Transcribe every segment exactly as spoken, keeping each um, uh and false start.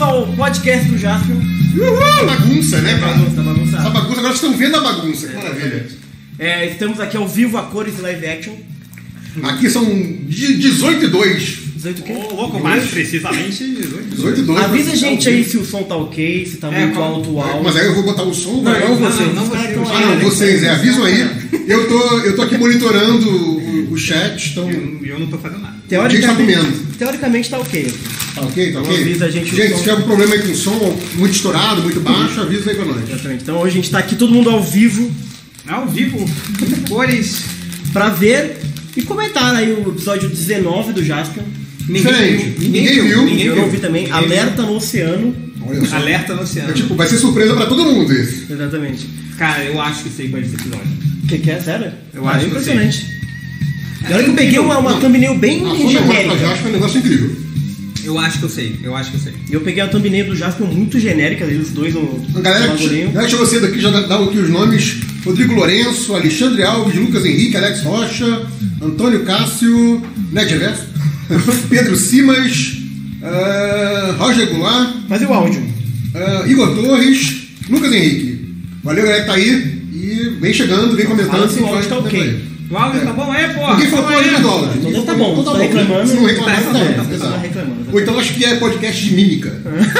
ao podcast do Jaspion. Uhul! Bagunça, né, cara? Bagunça, bagunça. Essa bagunça, agora vocês estão vendo a bagunça, que É, maravilha. É, estamos aqui ao vivo, a cores e live action. Aqui são dezoito e dois. dezoito o quê? Ô, louco, mais precisamente dezoito. dezoito e dois. Avisa a gente aí se o som tá ok, se tá É, muito qual- alto o áudio. Mas aí eu vou botar o som, Não, vai. não você. não, não Os caras você, tão os aí, Ah, não, né? vocês, é, avisam aí. Eu tô, eu tô aqui monitorando o, o chat, então. Eu, eu não tô fazendo nada. Quem tá comendo? Teoricamente tá ok. Tá ok? Tá ok? Então avisa a gente o Gente, som. se tiver algum problema aí com o som, muito estourado, muito baixo, avisa aí pra nós. Exatamente. Então hoje a gente tá aqui todo mundo ao vivo Ao vivo, cores. pra ver e comentar aí o episódio dezenove do Jaspion. Gente, ninguém viu. Ninguém Eu viu. não vi também. Ninguém Alerta no Oceano. Olha só. Alerta no oceano. É, tipo, vai ser surpresa pra todo mundo esse. Exatamente. Cara, eu acho que sei qual é esse episódio. O que, que é? Sério? Eu Ah, acho é que impressionante. E olha que eu peguei uma, uma Não. thumbnail bem A sua memória pra genérica. Jasper é um negócio incrível. Eu acho que eu sei, eu acho que eu sei. E eu peguei a thumbnail do Jaspion muito genérica, os dois no A galera, no bagulhinho. a galera chegou cedo aqui, já dá aqui os nomes: Rodrigo Lourenço, Alexandre Alves, Lucas Henrique, Alex Rocha, Antônio Cássio, Ned Reverso, Pedro Simas, uh, Roger Goulart, Mas e o áudio? uh, Igor Torres, Lucas Henrique. Valeu, galera, que tá aí. E vem chegando, vem comentando. Fala se o vai- áudio tá vai- ok. vai. O áudio tá bom, é, pô. Ninguém falou ali do áudio. Então Ninguém tá falou, bom, então tá reclamando. Se não reclamar, Tá, tá tá, bom. tá Exato. reclamando. Ou então acho que é podcast de mímica.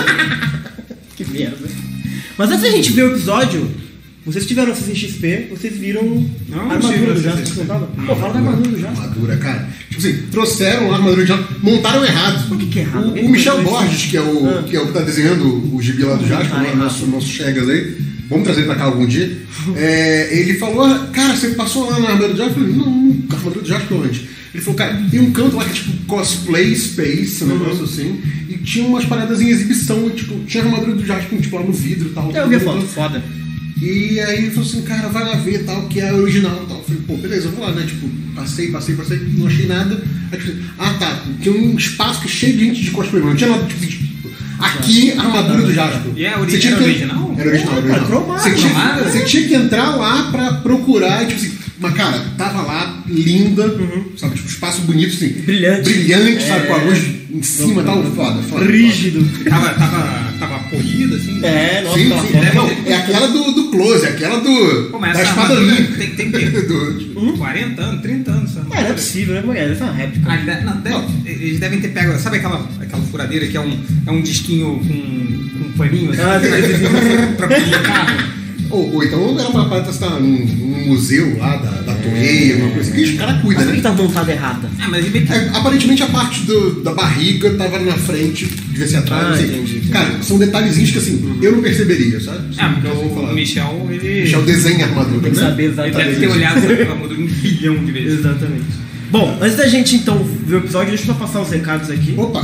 Que merda. Mas antes da gente ver o episódio, vocês tiveram C C X P, vocês viram Não, a não armadura tive do C C Jasper. X P. Você não tava? Pô, fala da armadura do Jasper. Armadura, cara. Tipo assim, trouxeram a armadura de Jasper, montaram errado. Por que que é errado? O, Alguém o Michel fez isso? Borges, que é o, Ah. que é o que tá desenhando o gibi lá do Jasper, Ah, né, é nosso, nosso Chegas aí, vamos trazer ele pra cá algum dia. É, ele falou, cara, você passou lá na armadura do Jasper? Eu falei, não, a armadura do Jasper onde? Ele falou, cara, tem um canto lá que é tipo cosplay space, um negócio assim, e tinha umas paradas em exibição, tipo, tinha a armadura do Jasper, tipo, lá no vidro e tal. Eu vi a foto, foda. E aí ele falou assim, cara, vai lá ver tal, que é original e tal. Eu falei, pô, beleza, eu vou lá, né? Tipo, passei, passei, passei, não achei nada. Aí tipo, ah tá, tinha um espaço que cheio de gente de cosplay, não tinha nada tipo, tipo aqui a armadura do Jasper. E é ori- Você tinha era que- original? Era original, era original. cromada. Você tinha, Cromada? você tinha que entrar lá pra procurar, tipo assim, mas cara, tava lá, linda, sabe, tipo, espaço bonito, assim. Brilhante. Brilhante, sabe, É. com a luz em cima e tal, foda, foda. Rígido. Tava, tava, tava polido, assim. É, nossa, Sim, aquela sim. foto. É, não, é aquela do, do close, é aquela do. Pô, mas da essa espada armadura olímpica. tem, tem, tem Do- tipo, quarenta anos, trinta anos. essa É, não é armadura. possível, né? Deve ser uma réplica. Ah, de- não, deve- eles devem ter pego. Sabe aquela, aquela furadeira que é um, é um disquinho com, com um paninho assim? Ah, sim. pra polir carro? Ou, ou então era uma parada que está num, num museu lá da, da Toei, alguma coisa assim, que os caras cuidam, Mas por que né? tá montada errada? Ah, mas ele meio que. É, aparentemente a parte do- da barriga tava na frente, devia ser atrás, Ah, não sei. entendi, entendi. Cara, são detalhezinhos que assim, eu não perceberia, sabe? Ah, porque Assim, o falar. Michel, ele. Michel desenha a armadura, Tem que né? saber Ele exatamente. deve ter olhado essa armadura um bilhão de vezes. Exatamente. Bom, antes da gente então ver o episódio, deixa eu só passar os recados aqui. Opa!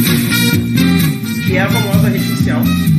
Que é a famosa rede social.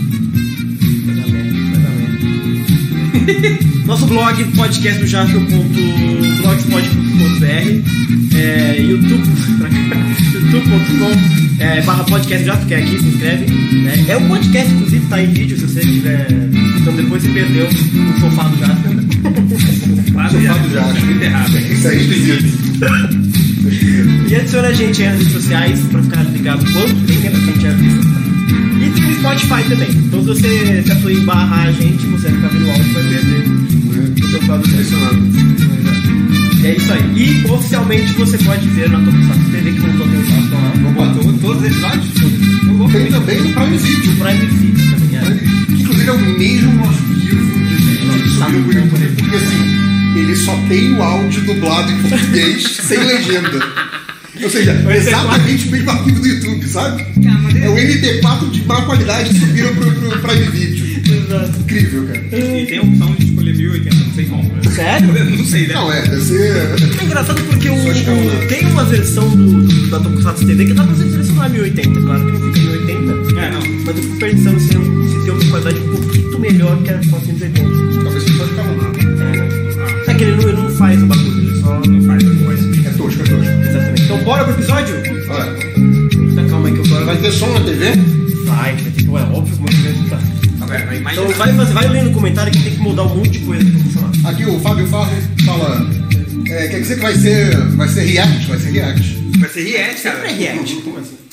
Nosso blog, podcast do Jasper ponto blogspot ponto b r, é, youtube youtube ponto com é, barra podcast do Jasper, que é aqui, se inscreve. Né? É um podcast, inclusive, tá em vídeo, se você tiver. Então depois você perdeu o sofá do Jasper. Claro, Sofá já- do Jasper. Muito errado. Isso aí é esquisito. E adiciona a gente aí nas redes sociais pra ficar ligado quando tem, né? Pra gente avisa. E tem o Spotify também. Então se você se a sua barrar a gente, você vai ficar vendo o áudio e vai perder o seu quadro selecionado. E é isso aí. E oficialmente você pode ver na Tokusatsu T V, que não tô tendo lá. Opa, to- todos os episódios? Eu vou Tem também no Prime Video. O Prime Video também, é. Que inclusive é o mesmo arquivo de vídeo subiu por YouTube, porque assim, ele só tem o áudio dublado em português sem legenda. Ou seja, exatamente o mesmo arquivo do YouTube, sabe? Cara, mas É o M P quatro de má qualidade que subiram pro, pro Prime Video. Incrível, cara. E tem a opção de escolher mil e oitenta, não sei como. né? Sério? Eu não sei, né? Não, é, deve ser. É engraçado porque o, Só acho que é o- um- tem uma versão do, do- da Tokusatsu T V que dá pra você selecionar mil e oitenta. Claro que não fica mil e oitenta. É, não. Mas eu fico pensando se, se tem uma qualidade um pouquinho melhor que a quatrocentos e oitenta. Talvez você pode ficar arrumado. É, é que ele não, ele não faz o bagulho, ele só Não faz a voz. É tosco, é tosco. Exatamente. Então bora pro episódio? Olha, Tá, calma aí que eu agora vai vai. ter som na T V? Vai, vai ter que. É óbvio que vai escutar. Tá vendo? A imagem Então vai, fazer, vai lendo no comentário que tem que mudar um monte de coisa pra funcionar. Aqui o Fábio Farro fala. É, quer dizer que vai ser. Vai ser react, vai ser react. vai ser react, cara. Sempre é react. Como assim?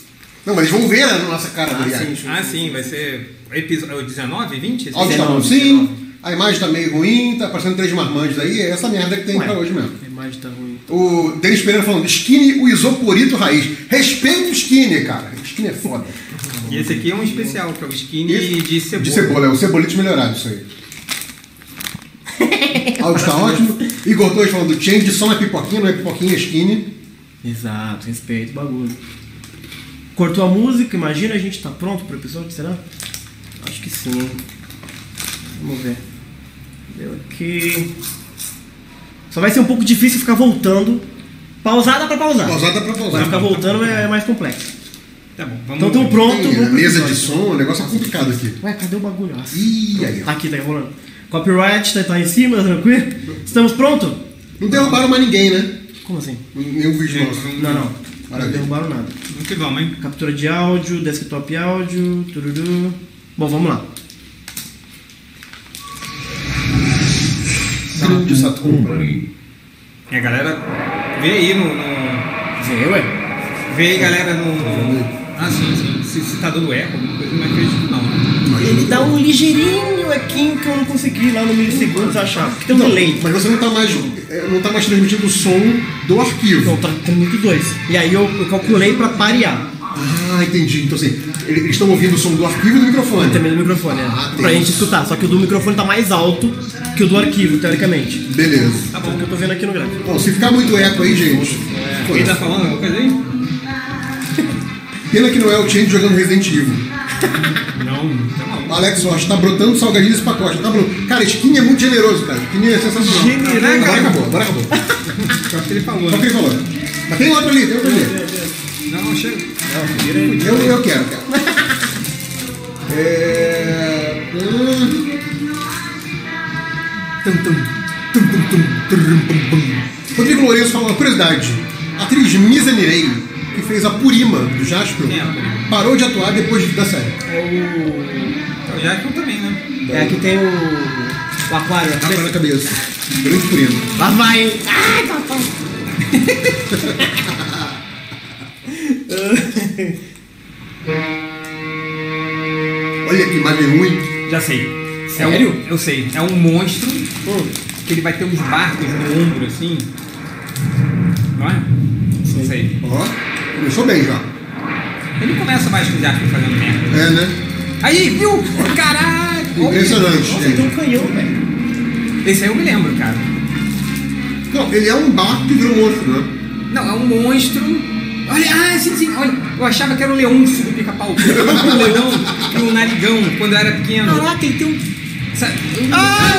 Não, mas eles vão ver a nossa cara Ah, do sim, react. sim. Ah, sim, vai ser episódio dezenove, vinte? Áudio tá dezenove, bonzinho, a imagem tá meio ruim, tá aparecendo três marmanjos aí, é essa merda que tem Ué. pra hoje mesmo. A imagem tá ruim. O Denis Pereira falando, Skinny, o isoporito raiz. Respeita o Skinny, cara. Skinny é foda. E esse aqui é um especial, que é o skinny Esse- de cebola. De cebola, é o cebolito melhorado, isso aí. Áudio tá ótimo. Igor Torres falando, change só na pipoquinha, não é pipoquinha, é Skinny. Exato, respeito o bagulho. Cortou a música, imagina a gente tá pronto pro episódio, será? Acho que sim, hein? Vamos ver. Deu aqui. Só vai ser um pouco difícil ficar voltando. Pausada pra pausar. Pausada pra pausar. Vai ficar voltando é mais complexo. Tá bom, vamos Então tem um pronto. Tem vamos a pro mesa de episódio. som, o negócio é complicado aqui. Ué, cadê o bagulho? Nossa. Ih, aí, ó. Tá aqui, tá rolando. Copyright tá, tá em cima, tranquilo? Estamos prontos? Não derrubaram mais ninguém, né? Como assim? Nenhum vídeo nosso. Não, não. Não Maravilha. derrubaram nada. Vamos que vamos, hein? Captura de áudio, desktop áudio, tururu. Bom, vamos lá. Grande Saturno. E a galera vê aí no. no... Vê, ué. Vê aí, galera, no. Ah, sim, sim. Se, se tá dando eco, alguma coisa, não acredito que não, né? Ele dá um ligeirinho aqui que eu não consegui lá no milissegundos achar. Porque tem um Não, delay. mas você não tá mais, é, não tá mais transmitindo o som do arquivo. Então, tá transmitindo dois. E aí eu, eu calculei pra parear. Ah, entendi. Então assim, eles estão ouvindo o som do arquivo e do microfone. Também do microfone, né? Ah, Pra tem gente isso. escutar. Só que o do microfone tá mais alto que o do arquivo, teoricamente. Beleza. Tá bom, que eu tô vendo aqui no gráfico. Bom, se ficar muito eco aí, gente. Quem tá falando alguma coisa aí? Pena que não é o Change jogando Resident Evil. Não, tá mal. Alex Rocha, tá brotando salgadinho nesse pacote. Tá brotando. Cara, Skinny é muito generoso, cara. Skinny é sensacional. Generoso. Agora acabou, agora acabou. Só que ele falou, Só o que né? ele falou. Mas tem outro ali, tem outro ali. Não, chega. Eu, eu quero, eu quero. É... hum. Tum, tum, tum, tum, tum, turum, pum, pum. Rodrigo Lourenço fala uma curiosidade. A atriz Misa Mirei, que fez a Purima do Jasper, Quem é a Purima? parou de atuar depois da série. É O Jackson também, né? o. É, aqui tem o. O aquário. na Tapa na cabeça. cabeça. Grande Purima. Lá vai, hein? Ai, papai. Olha que imagem ruim. Já sei. Sério? É um, eu sei. É um monstro Hum. que ele vai ter uns barcos no ombro, assim. Não é? Não sei. Ó, começou bem já. Ele começa mais com o Jackson fazendo merda. É, né? Aí, viu? Caralho! Olha. Impressionante, Nossa, tem gente. um canhão, velho. Esse aí eu me lembro, cara. Não, ele é um barco que virou monstro, né? Não, é um monstro. Olha, ah, sim, sim. Olha, eu achava que era o leôncio do pica-pau. O leão e o narigão quando eu era pequeno. Caraca, ele tem um. Sabe? Ah,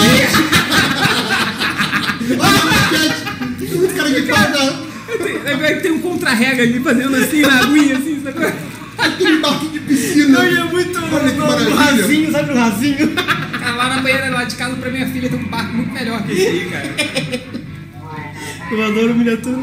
tem muito cara de pau, cara. Tem, tem um contra-rega ali fazendo assim na aguinha, assim, sabe? Aquele barco de piscina. Não, é muito. Olha que no, no maravilha. rasinho, sabe o rasinho? Cara, lá na banheira lá de casa pra minha filha tem um barco muito melhor que esse aí, cara. Eu adoro miniatura.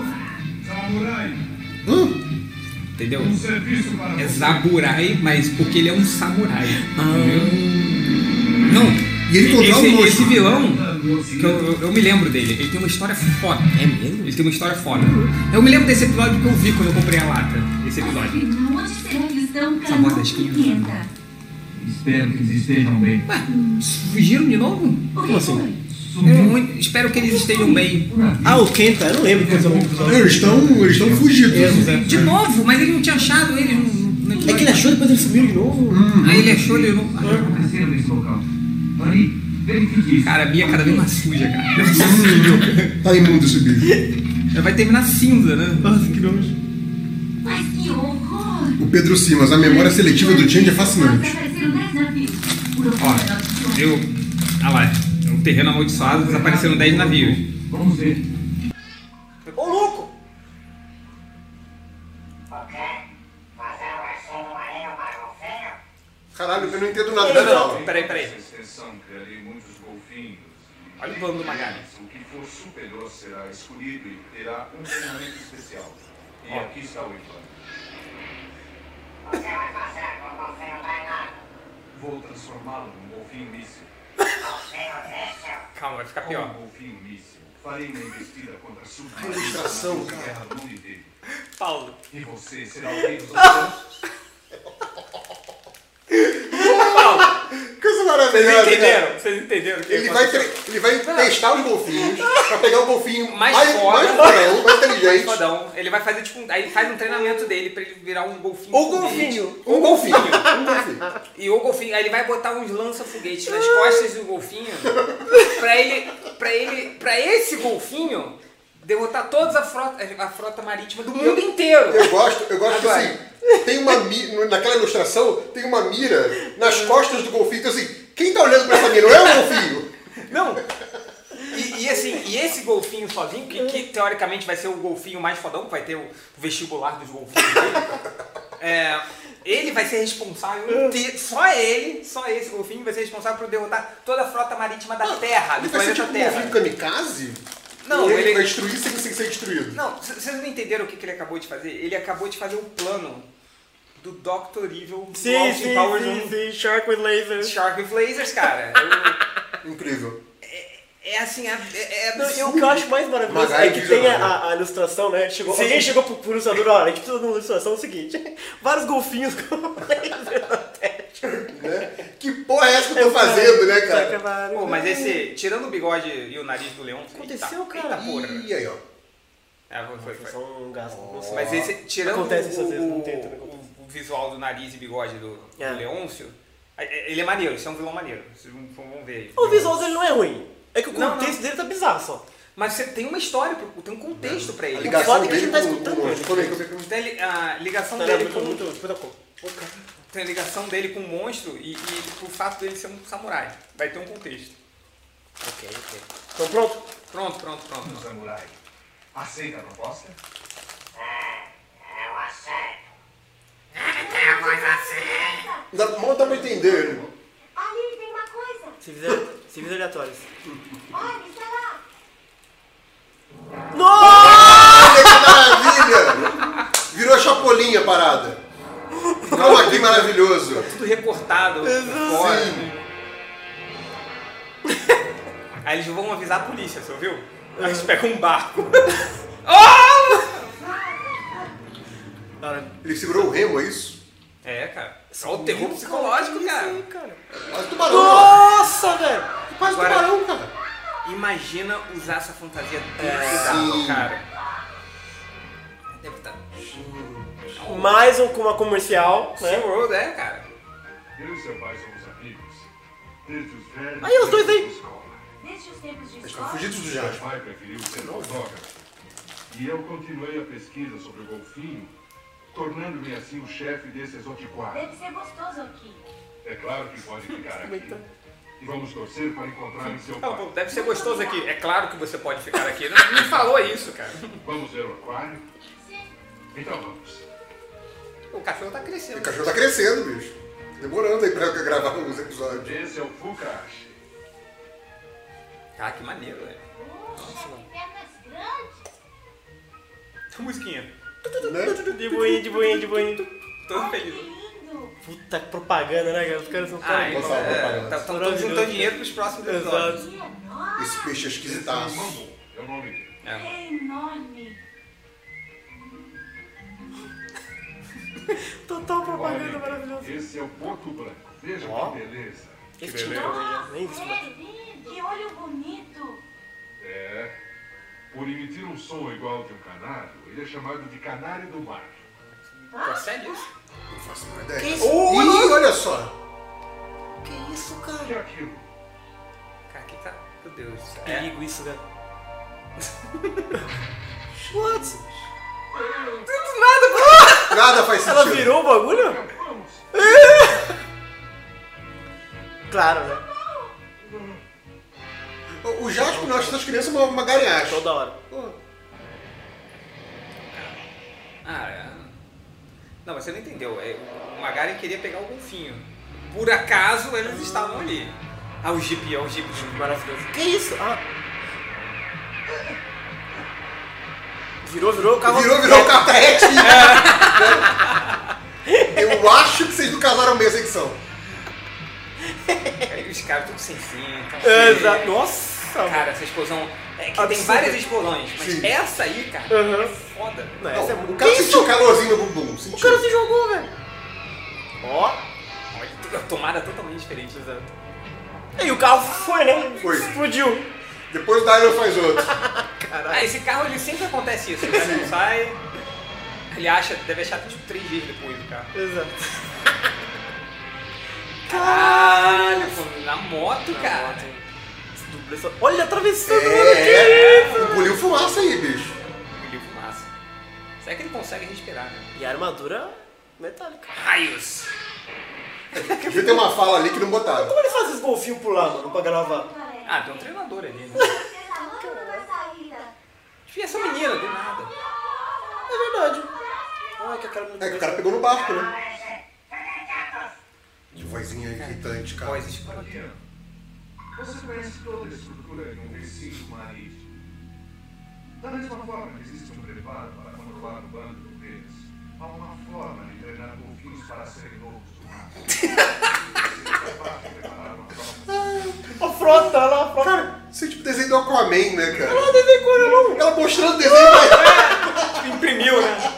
Hã? Entendeu? É Zaburai, mas porque ele é um samurai. Entendeu? Não. E ele controla esse, o monstro. esse vilão, que eu, eu, eu me lembro dele, ele tem uma história foda. É mesmo? Ele tem uma história foda. Eu me lembro desse episódio que eu vi quando eu comprei a lata. Esse episódio. Onde será que estão? Sabor da esquina. Espero que eles estejam bem. Ué, fugiram de novo? Como assim? Eu muito- espero que eles estejam bem. Ah, o Kenta, eu não lembro quando eu episódio. Eles estão eles estão fugidos. De novo, mas ele não tinha achado eles no, no É episódio. que ele achou depois ele sumiu de novo. Aí ele achou, ele não. Acontecendo nesse local. Mari, verifique isso. Cara, a Bia é cada vez mais suja, cara. Não é possível. Tá imundo esse bicho. Ela vai terminar cinza, né? Nossa, que nojo. Mas que horror! O Pedro Simas, a memória seletiva do Change é fascinante. Apareceram dez navios. Ó, eu. Ah lá, o terreno amaldiçoado, desapareceram dez navios. Vamos ver. Ô, louco! Caralho, eu não entendo nada não. Peraí, peraí. extensão criarei muitos golfinhos. Olha o plano do Magali. O que for superior será escolhido e terá um treinamento especial. E aqui está o implante. Vou transformá-lo num golfinho míssil. Calma, vai ficar Com um pior. golfinho míssil, farei uma investida contra a ilustração, submarina cara. no mundo inteiro. Paulo. E você será o rei dos oceanos? Coisa Vocês maravilhosa, entenderam? cara. Vocês entenderam? o que Ele vai, aconteceu? tre- ele vai testar os golfinhos pra pegar o golfinho Mais mais, foda. mais fodão, mais Mais inteligente. fodão. Ele vai fazer tipo. um- Aí ele faz um treinamento dele pra ele virar um golfinho. O foguete. golfinho. O golfinho. Um golfinho. E o golfinho, aí ele vai botar uns lança-foguetes nas costas do golfinho pra ele, pra ele, pra esse golfinho derrotar toda a frota, a frota marítima do mundo inteiro. Eu gosto, eu gosto que Agora. assim, tem uma mira, naquela ilustração, tem uma mira nas costas do golfinho, então assim, quem tá olhando pra essa mira não é o golfinho. Não. E, e assim, e esse golfinho sozinho, que, que teoricamente vai ser o golfinho mais fodão, que vai ter o vestibular dos golfinhos dele, é, ele vai ser responsável, inteiro, só ele, só esse golfinho vai ser responsável por derrotar toda a frota marítima da Terra, do Ele vai ser planeta tipo um Terra. golfinho kamikaze? Não, Ou ele, ele- vai destruir sem, sem ser destruído? Não, c- vocês não entenderam o que, que ele acabou de fazer? Ele acabou de fazer o plano do doutor Evil do Sim, Austin sim, Powers sim, um sim. Shark with lasers. Shark with Lasers, cara. Eu- Incrível. é assim, é, é Não, e o absurdo. que eu acho mais maravilhoso Magari é que visionário. tem a, a ilustração, né? Chegou, Sim. alguém chegou pro, pro ilustrador, olha, a gente precisa de uma ilustração, é o seguinte, vários golfinhos com laser na testa. Né? Que porra é essa que eu tô fazendo, né, cara? Saca, Pô, mas esse, tirando o bigode e o nariz do leão, Aconteceu, eita, cara. eita porra. E aí, ó. É, foi, foi, foi. Só um gasto. não sei. Mas esse, tirando Acontece isso o, às vezes, não o- tem, também o- acontece. o visual do nariz e bigode do, do É. Leôncio, é- ele é maneiro, isso é um vilão maneiro. Vocês vão vão ver aí. O visual dele não é ruim. É que o Não, contexto não. dele tá bizarro só. Mas você tem uma história, tem um contexto pra A ele. ligação foda é que a dele gente tá com- escutando com- ele. como é que- como é que- Tem li- a ligação Tá dele muito, com muito, muito da cor. tem a ligação dele com o monstro e, e o fato dele ser um samurai. Vai ter um contexto. Ok, ok. Então pronto? Pronto, pronto, pronto. Um samurai. Aceita a proposta? Dá, mal dá pra entender. Ali tem uma coisa. Civis, civis aleatórios. Olha, está lá. Olha que maravilha! Virou chapolinha a parada. Olha que maravilhoso. Tudo recortado. fora. Aí eles vão avisar a polícia, você ouviu? Aí eles pegam um barco. Cara, Ele segurou o remo, é isso? É, cara. Só o terror psicológico, cara. cara. Quase tubarão, cara. Nossa, velho! Quase Agora- tubarão, cara. Imagina usar essa fantasia dentro É, d'água, sim. cara. Deve estar. Mais um com uma comercial, né? SeaWorld, é, cara. Eu e seu pai somos amigos. Desde os velhos. Aí, os dois aí. tempos de escola. Desde os tempos de Estão escola. fugidos do Seu Jasper. pai preferiu ser fotógrafo. E eu continuei a pesquisa sobre o golfinho, tornando-me assim o chefe desse exotiquário. Deve ser gostoso aqui. É claro que pode ficar aqui. E vamos torcer para encontrar em seu Não, pai. pô, deve ser gostoso aqui. É claro que você pode ficar aqui. Não me falou isso, cara. Vamos ver o aquário? Sim. Então vamos. O cachorro tá O crescendo. cachorro tá crescendo, bicho. Demorando aí pra gravar alguns episódios. Esse é o Fukashi. Ah, que maneiro, velho. Puxa, tem pernas grandes. A musiquinha. Né? De boinha, de boinha, de boinha. Todo Olha que feliz. lindo. Puta que propaganda, né, cara? Os caras são Ah, caras. então, Nossa, é, propaganda. tá- tão todos Maravilhoso. juntando dinheiro pros próximos episódios. Exato. Que enorme. Esse peixe é Esse esquisitaço. mambo é o nome dele. É. É enorme. Total propaganda Olha, maravilhosa. esse é o Porto Branco. Veja Ó. que beleza. Esse beleza. tipo de coisa, Nossa, nem isso, é mano. lindo. Que olho bonito. É. Por emitir um som igual de um canário, ele é chamado de canário do mar. Procede isso? Não faço a menor ideia. Que isso? Ih, olha só. Que isso, O que é cara? aquilo? Cara, que tá. Meu Deus do céu. É. Perigo isso, velho. What? Nada faz sentido. Ela virou o bagulho? Vamos! Claro, né? O- O Jasper, nós essas crianças, uma, uma garinhagem. Toda hora. Ah, é. Não, mas você não entendeu. É, o Magaren queria pegar o golfinho. Por acaso eles estavam ali. Ah, o Jeep, é o Jeep. Maravilhoso. Que isso? Ah. Virou, virou o carro. Virou, virou o cartaete. Eu acho que vocês não casaram mesmo, essa edição. Aí os caras tudo sem cinto. Exato. Nossa, Cara, essa explosão. É que tem Absurda. várias explosões, mas Sim. essa aí, cara, Aham. é foda. Não, Não, essa é o muito... cara Que sentiu isso? calorzinho no bumbum. O Sentiu. cara se jogou, velho. Ó. Olha, a tomada é totalmente diferente. Exato. E o carro foi, né? Foi. Explodiu. Depois o Dylan faz outro. Ah, esse carro, ele sempre acontece isso. O cara não sai, ele acha, deve achar tipo três dias depois do carro. Exato. Caralho, pô, na moto, cara. Esse dublê só- Olha, atravessando. É, engoliu fumaça aí, bicho. Engoliu fumaça. Será que ele consegue respirar, né? E a armadura metálica. Raios! Devia ter uma fala ali que não botaram. Como ele faz esse golfinho pular, mano, pra gravar? Ah, tem um treinador ali, né? saída. Devia ser uma menina, do nada. É verdade. Ai, que a cara muito É que o cara pegou no barco, né? Que vozinha irritante, cara. Voz escrota. Você conhece toda a estrutura de um recinto marítimo. Da mesma forma que existe um preparo para controlar o bando de ovelhas, há uma forma de treinar golfinhos para serem lobos do mar. Você é capaz de preparar uma prova. A frota, olha lá, a frota. Cara, isso é tipo desenho do Aquaman, né, cara? Ela desenhou com ele, não. Ela mostrando o desenho, mas... Tipo, imprimiu, né?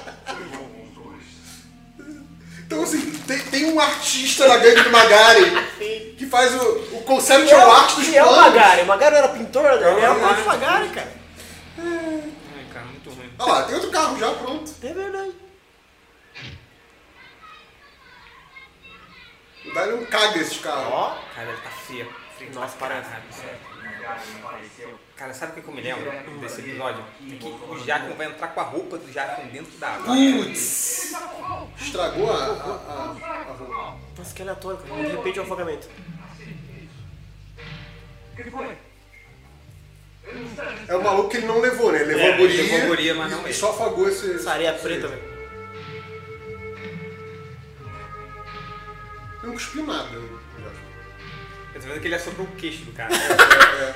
Então, assim, tem, tem um artista na gangue do Magari Sim. que faz o, o conceptual art dos Que é o planos. Magari. O Magari era pintor, né? É o Ele era o Magari. próprio Magari, cara. Ai, cara, muito ruim. Olha lá, tem outro carro já, pronto. É verdade. O Dylan não caga esses carros. Ó. Cara, ele tá feio. feio Nossa, pra parece. caralho, sério. Cara, sabe o que que eu me lembro desse episódio? É que o Jackson vai entrar com a roupa do Jackson dentro da água. Putz! Estragou a, a, a, a roupa. Nossa, que aleatório, cara. De repente o afogamento. É o maluco que ele não levou, né? Ele levou É, a guria, ele levou a guria, mas não e ele. só afagou esse... Essa areia esse- preta, velho. Não cuspiu nada. Eu tô vendo que ele assoprou o queixo do cara. É.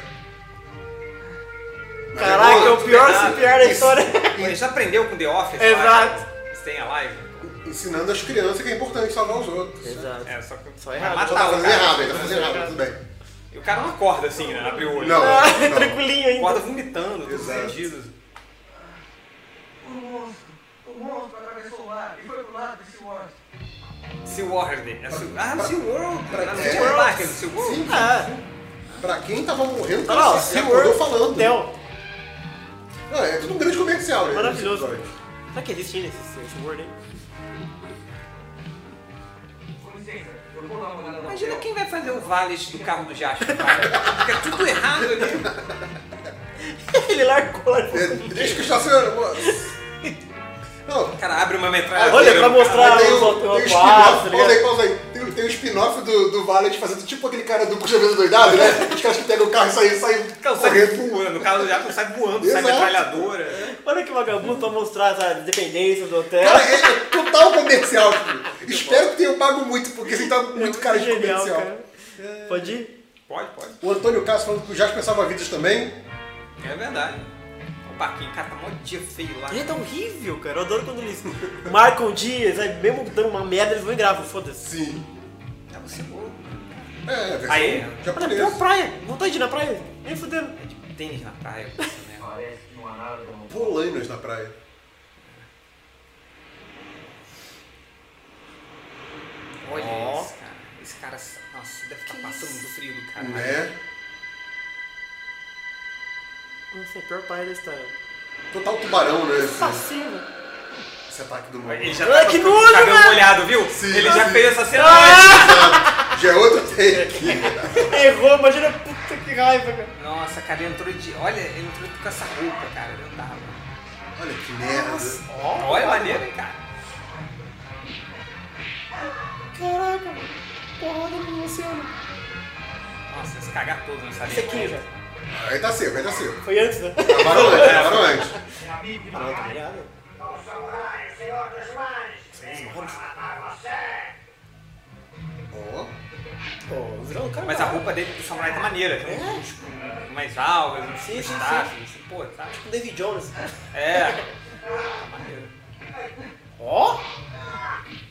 Mas Caraca, é o bom, pior errado. C P R da história. Ele já aprendeu com The Office. Exato. Stay Alive. ensinando as crianças que é importante salvar os outros. Exato. É, só que Só vai errado. Só matar tá o fazendo cara. errado, ele tá fazendo errado, tudo bem. E o cara não acorda assim, né? Abre o olho. Não. Ah, não. tranquilinho ainda. Acorda vomitando, tudo Exato. perdido. O monstro, o monstro atravessou o mar e foi pro lado desse monstro. SeaWorld. É Sea- Ah, no SeaWorld. Pra- Ah, no é. SeaWorld, no SeaWorld. Sim. Ah, Pra quem tava morrendo, tá lá, ó. ele acordou SeaWorld falando. Hotel. Não, é tudo um grande comercial, né? Maravilhoso. esse episódio. Será que existe ainda esse SeaWorld aí? Com licença, eu vou dar uma olhada no Imagina hotel. quem vai fazer o valet do carro do Jasper, cara. Fica tudo errado ali. Ele largou lá. É, deixa que eu estaciono, moço. Não, O cara abre uma metralhadora. Olha, pra no carro. mostrar tem os o, outros tem o quatro, spin-off, tá pausa aí, ligado? pausa aí. Tem, tem o spin-off do, do Valet fazendo tipo aquele cara do Puxa Vida Doidado, né? Os caras que pegam o carro e saem, saem O cara sai correndo. voando. O carro do Jasper sai voando, sai Exato. metralhadora. Olha que vagabundo pra mostrar essa dependência do hotel. Cara, é, é total comercial, tipo. Espero que tenham pago muito, porque assim tá muito cara de Genial, comercial. cara. Pode ir? Pode, pode. O Antônio Castro falando que o Jasper salva vidas também. É verdade. O parquinho, cara, tá mó dia feio lá. Ele tá horrível, cara. Eu adoro quando eles marcam dias, aí mesmo dando uma merda, eles vão e gravam, foda-se. Sim. É você louco. É, a versão Aí, Olha, japonesa. pior praia. Vontade de ir na praia. Nem fudendo. É de tênis na praia. Né? Parece que não há nada da mão. Polainas na praia. Olha Ó. esse cara. Esse cara, nossa, deve estar passando do frio do cara. Né? Nossa, é a pior praia da história. Total tubarão, né? Esse, Fascina. esse ataque do mundo. Ele já Ah, tá que com o nojo, cabelo velho! molhado, viu? Sim, Ele já sim. fez essa cena Ah! Já é outro take. Errou, imagina, puta que raiva, cara. antes. Nossa, cara, ele entrou de. Olha, ele entrou com essa roupa, cara. Ele não dava. Olha que merda. Olha, maneiro, hein, cara. Caraca, mano. Porrada no oceano. Nossa, se cagar todo, não sabia. Sequinho já. Aí tá seco, aí tá seco. Foi antes, né? Acabaram antes, acabaram antes. Pronto, obrigado. Ó. Pô, virou um cara. Mas a roupa dele do samurai tá maneira. Tem É? uns, umas algas, uns Sim, sim, crustáceos. assim, Pô, tá. O David Jones. É. Tá maneiro. Ó!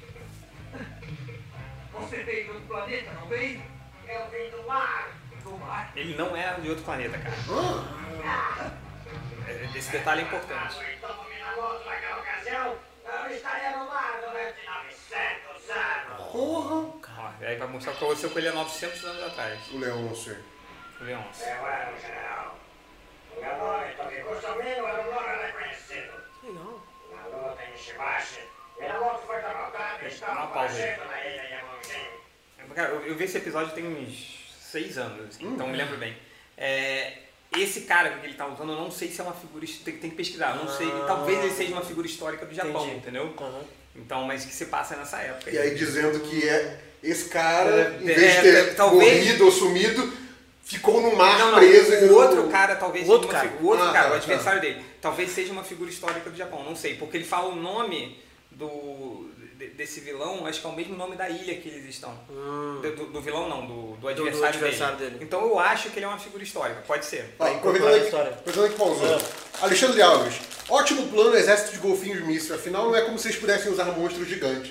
Você veio do planeta, não veio? Eu vim do mar. Do mar. Ele não é de outro planeta, cara. Ah, É- Esse detalhe é importante. Então, Minamoto, naquela ocasião, eu estaria no mar durante novecentos anos. porra. Ó, aí vai mostrar pra você que ele é novecentos anos atrás. O Leôncio. O Leôncio. Eu era um general. O meu nome, Tokiko Mino, era um nome reconhecido. Legal. Na luta em Shibashi, Minamoto foi derrotado e Deixa eu dar uma estava pausa aí. fugindo na ilha Yamonjin. Cara, eu, eu vi esse episódio tem uns seis anos, assim, então me lembro bem. É, esse cara que ele tá usando, eu não sei se é uma figura. Tem, tem que pesquisar, eu não sei. Talvez ele seja uma figura histórica do Japão, Entendi. entendeu? Aham. Então, mas que se passa nessa época. E aí dizendo que é esse cara, É, em vez de é, ter talvez- morrido ou sumido, ficou no mar Não, não, preso. e o virou- outro cara talvez O outro seja uma cara. figu- o outro Ah, cara, tá, o adversário dele, talvez seja uma figura histórica do Japão, não sei, porque ele fala o nome do de- desse vilão, acho que é o mesmo nome da ilha que eles estão. Hum. Do, do- do vilão não, do, do do adversário, adversário dele. dele. Então eu acho que ele é uma figura histórica, pode ser. Ó, Vai aproveitando incorporar a aqui, história. aproveitando aqui pausando. Ah. Alexandre Alves. Ótimo plano, exército de golfinhos mísseis. Afinal, não é como se eles pudessem usar monstros gigantes.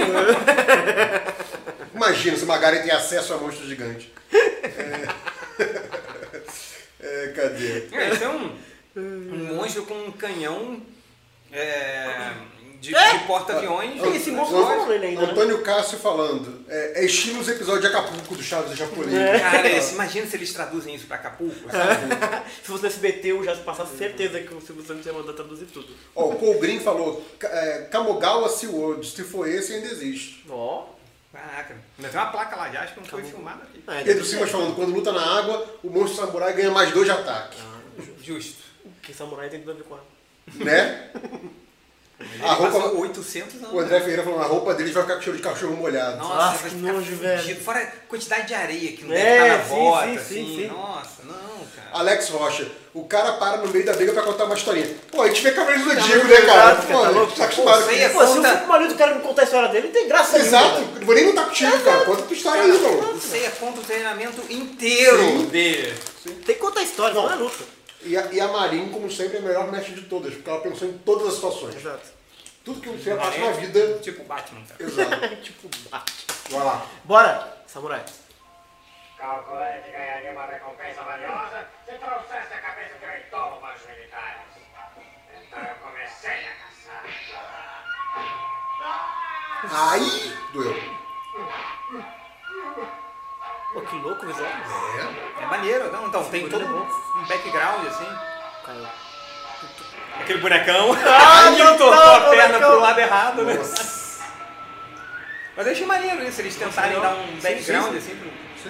Imagina se o Magari tem acesso a monstros gigantes. É... É, cadê? É, esse é um, um monstro com um canhão é, de, É? de porta-aviões. Tem esse Mas- monstro não falando ele ainda, né? Antônio Cássio falando. É, é estilo os episódios de Acapulco do Chaves de Japonês. É. Cara, esse, imagina se eles traduzem isso pra Acapulco, sabe? Se fosse no S B T, eu já passasse certeza que o Silvio Santos ia mandar traduzir tudo. Ó, o Paul Green falou, Ka- é, Kamogawa SeaWorld, se for esse ainda existe. Ó. Caraca, ainda tem uma placa lá de acho que não foi filmada aqui. Ah, Pedro Simas falando, quando luta na água, o monstro samurai ganha mais dois de ataque. Justo. Que samurai tem tudo a ver com a... Né? Ele A roupa- passou oitocentos anos. O André Ferreira falando, a roupa deles vai ficar com cheiro de cachorro molhado. Nossa, Nossa, vai que ficar nojo, fudido. velho. Fora a quantidade de areia que não É, deve estar na sim, bota, sim, assim. sim, sim. Nossa, não, cara. Alex Rocha, o cara para no meio da briga pra contar uma historinha. Pô, a gente vê Cavaleiros do Zodíaco, né, cara? Exato, Pô, cara, tá a gente louco? tá acostumado Pô, com isso aí é isso. Pô, se Conta- o marido do cara me contar a história dele, não tem graça Exato, nenhuma. não vou nem lutar contigo, cara. Conta a tua história aí, mano. Isso aí é contra o treinamento inteiro Sim. dele. Tem que contar a história, não é luta. E a, e a Marin, como sempre, é a melhor mestre de todas, porque ela pensou em todas as situações. Exato. Tudo que você passa na vida. Tipo Batman, cara. Exato. Tipo, bate. Vai lá. Bora, samurai. Calculei que ganharia uma recompensa valiosa se trouxesse a cabeça de Reitomo para os militares. Então eu comecei a caçar. Aí, doeu. Pô, que louco o visual. É. É maneiro, não? Então, tem todo um background, assim. Caiu. Aquele bonecão. Ah, que tortou não, a perna bonecão. pro lado errado, né? Nossa. Mas eu achei maneiro isso, eles tentarem dar um Sim, background, sim, assim, pro... Sim.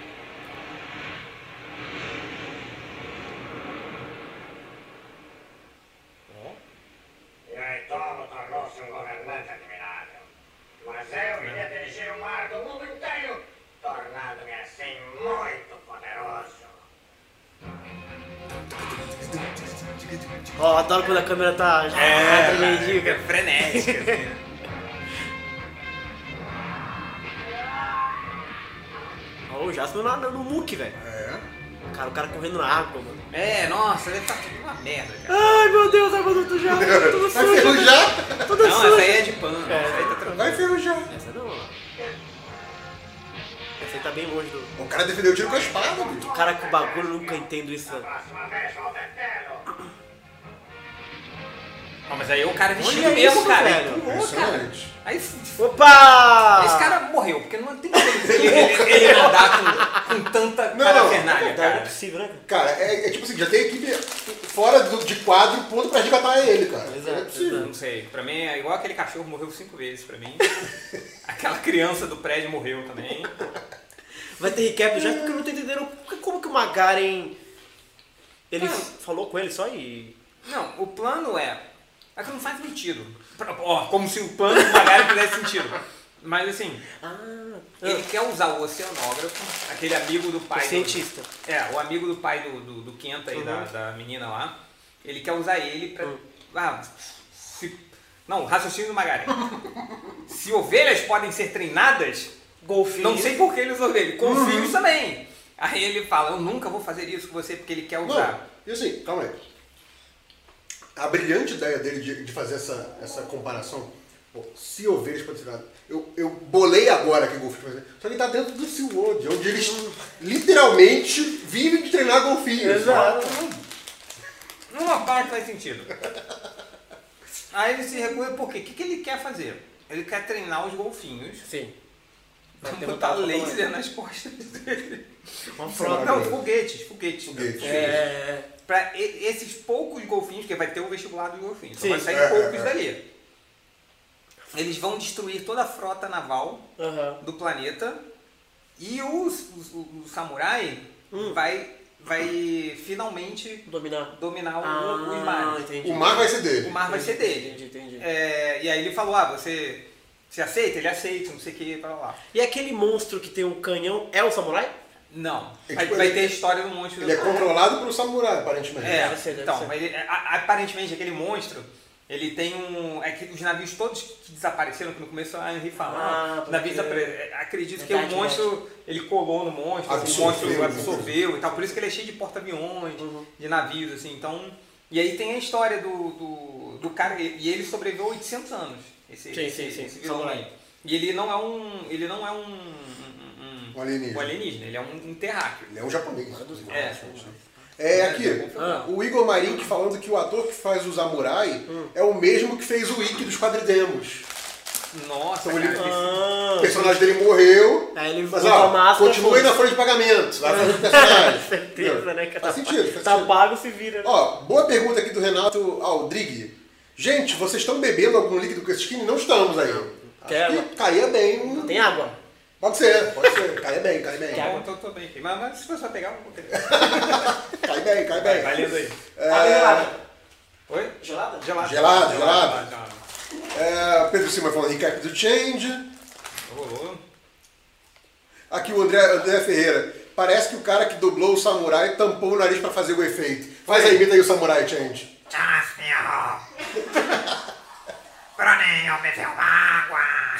E Reitomo tornou-se um governante admirável. Mas eu iria dirigir o mar do mundo inteiro, tornando-me assim muito poderoso. Ó, adoro quando a câmera tá... já É, tremendinha, é cara. frenética, assim, né? Ó, o Jasper no, no muque, velho. É. Cara, o cara correndo na água, mano. É, nossa, deve estar tudo uma merda, cara. Ai, meu Deus, a água do Jasper, tudo Vai sujo. ferrujar? Tudo Não, sujo. essa aí é de pano, É. essa aí tá tranquilo. Vai ferrujar. Essa não, ó. Essa aí tá bem longe do... O cara defendeu o tiro com a espada, bicho. Cara, que bagulho, eu nunca entendo isso. Próxima vez, Valtetelo. Ó, mas aí o cara vestido Olha mesmo, isso, cara. velho. Ele pulou, cara. Impressionante. Aí f- Opa! esse cara morreu, porque não tem como ele, ele, ele nadar com, com tanta Não, parafernália, Não é cara. possível, né? Cara, é, é tipo assim, já tem equipe fora do, de quadro pronto pra resgatar ele, cara. Exato, Não é possível. Não sei, pra mim é igual aquele cachorro morreu cinco vezes pra mim. Aquela criança do prédio morreu também. Vai ter recap já porque eu não tô entendendo como que o Magaren... Ele Não. falou com ele só e... Não, o plano é. É que não faz sentido. Pra- Ó, como se o plano do Magari fizesse sentido. Mas assim, Ah, ele quer usar o oceanógrafo, aquele amigo do pai. o do- cientista. É, o amigo do pai do, do, do Kenta aí, da, da menina lá. Ele quer usar ele pra. Uhum. Ah, se, não, o raciocínio do Magari. Se ovelhas podem ser treinadas, Golfinho. não sei por que ele usou ele. Com filhos também. Aí ele fala, eu nunca vou fazer isso com você porque ele quer usar. Não, e assim, calma aí. A brilhante ideia dele de, de fazer essa, essa comparação, pô, Sea of Vegas pode ser nada. Eu, eu bolei agora que golfinho fazer. Só que tá dentro do SeaWorld, onde eles literalmente vivem de treinar golfinhos. Exato. Uma parte faz sentido. Aí ele se recusa por quê? O que, que ele quer fazer? Ele quer treinar os golfinhos. Sim. Vai Vamos derrotar botar o laser tamanho. nas costas dele. Uma Isso frota. é Não, foguetes, foguetes. Foguetes. É. Pra e- esses poucos golfinhos, porque vai ter o vestibular dos golfinhos, Sim. só vai sair É, poucos é, é. dali. Eles vão destruir toda a frota naval Aham. do planeta e o, o, o samurai Hum. vai, vai finalmente Dominar. dominar o- Ah, os mares. entendi. O mar vai ser dele. O mar vai ser dele. Entendi, entendi. É, e aí ele falou, ah, você, você aceita? Ele aceita, não sei o que, pra lá. E aquele monstro que tem um canhão é o samurai? Não. É Vai, tipo, vai ele- ter a história do monstro. Ele é controlado pelo samurai, aparentemente. É, Deve ser, deve então, ser. mas ele- a- a- aparentemente aquele monstro, ele tem um... É que os navios todos que desapareceram, que no começo a Henry fala, Ah, ah, pode navios crer. apare- acredito que Verdade, o monstro, ele colou no monstro, o Absorveu, monstro né? absorveu e tal, por isso que ele é cheio de porta-aviões, Uhum. de navios, assim, então... E aí tem a história do, do, do cara, e ele sobreviveu oitocentos anos, esse, Sim, esse, sim, sim, esse vilão samurai. aí. E ele não é um... Ele não é um... um, Um alienígena. um alienígena, ele é um, um terráqueo. Ele é um japonês. É. É, aqui, Ah. o Igor Marink falando que o ator que faz o Samurai é o mesmo que fez o Ikki dos Quadridemos. Nossa, Então ele- cara, esse- Ah, O personagem dele morreu, Aí ele mas botou a ó, máscara, continua aí na foda-se. folha de pagamento, vai fazer o personagem. certeza, Entendeu? né? Que Faz tá, sentido, faz tá sentido. pago, se vira. Né? Ó, boa pergunta aqui do Renato Aldrigue. Gente, vocês estão bebendo algum líquido com esse skin? Não estamos aí. Acho Quero. que caía bem. um- Tem água? Pode ser, pode ser. Caia bem, cai bem. Tá bom, tô, tô bem aqui. Mas, mas se você pegar, eu vou ter. Cai bem, cai bem. Vai lendo aí. Água gelada. Oi? Gelada? Gelado. Gelado, gelado. gelado. É, Pedro Silva falando recap do Change. Rolou. Aqui o André, André Ferreira. Parece que o cara que dublou o Samurai tampou o nariz pra fazer o efeito. Faz aí, imita aí o Samurai, Change. Tchau, Bruninho, bebeu água.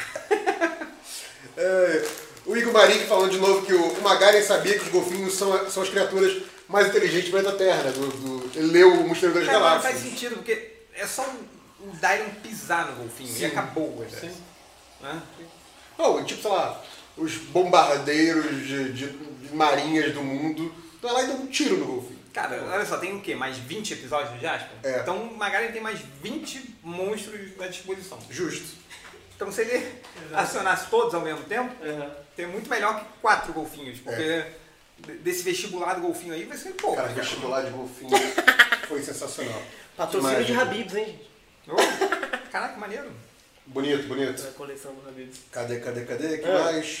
É, o Igor Marink falando de novo que o, o Magaren sabia que os golfinhos são, são as criaturas mais inteligentes do planeta Terra, né? Do, do, ele leu o Mosteiro das Cara, mas faz Galáxias. sentido, porque é só o Dairon pisar no golfinho e acabou. Sim. Né? Não, tipo, sei lá, os bombardeiros de, de- de marinhas do mundo. Vai lá e dá um tiro no golfinho. Cara, olha só, tem o quê? Mais vinte episódios do Jasper? É. Então o Magaren tem mais vinte monstros à disposição. Justo. Então se ele acionasse todos ao mesmo tempo, Uhum. tem muito melhor que quatro golfinhos, porque desse vestibular do golfinho aí vai ser pouco. Cara, vestibular de golfinho foi sensacional. Patrocínio de Demais, Habibs, hein, gente? Oh, caraca, que maneiro. Bonito, bonito. A coleção do Habibs. Cadê, cadê, cadê? que Ah. mais?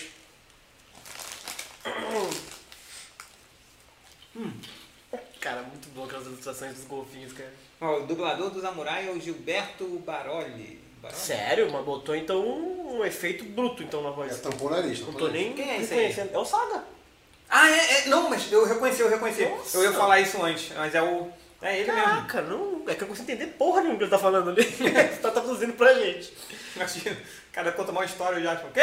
Cara, muito bom aquelas ilustrações dos golfinhos, cara. Ó, o dublador do Samurai é o Gilberto Baroli. Baroli? Sério? Mas botou então um efeito bruto então na É, voz. tampou o nariz. Não tampou tô o nariz. nem Quem é esse aí? reconhecendo. É o Saga. Ah, é, é, não, mas eu reconheci, eu reconheci. Nossa. Eu ia falar isso antes, mas é o. É ele mesmo. Caraca, não. É que eu não consigo entender porra nenhuma que ele tá falando ali. Você tá traduzindo pra gente. Acho que o cara conta uma história e já acho. O quê?